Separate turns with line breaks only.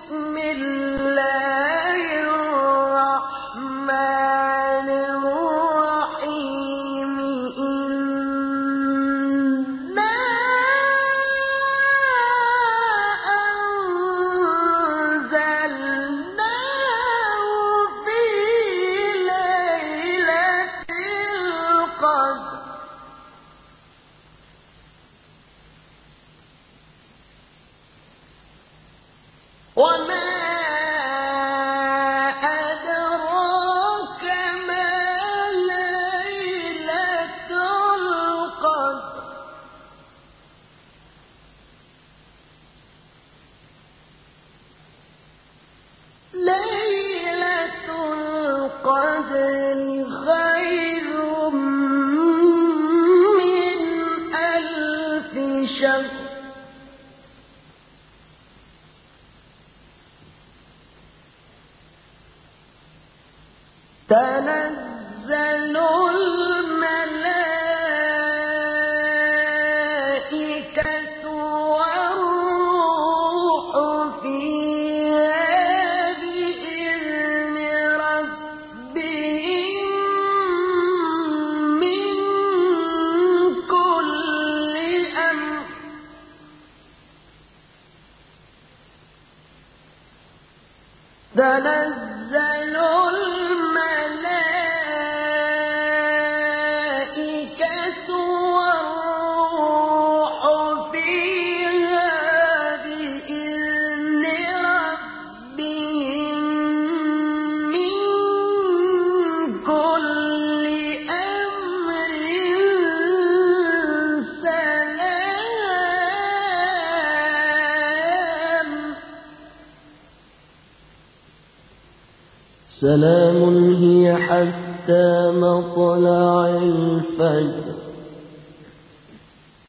بسم الله الرحمن الرحيم إنا أنزلناه في ليلة القدر وما أدراك ما ليلة القدر ليلة القدر خير من ألف شهر تنزل الملائكة والروح فيها بإذن ربهم من كل أمر تنزل الملائكة والروح فيها بإذن ربهم من كل أمر سلام هي حتى مطلع الفجر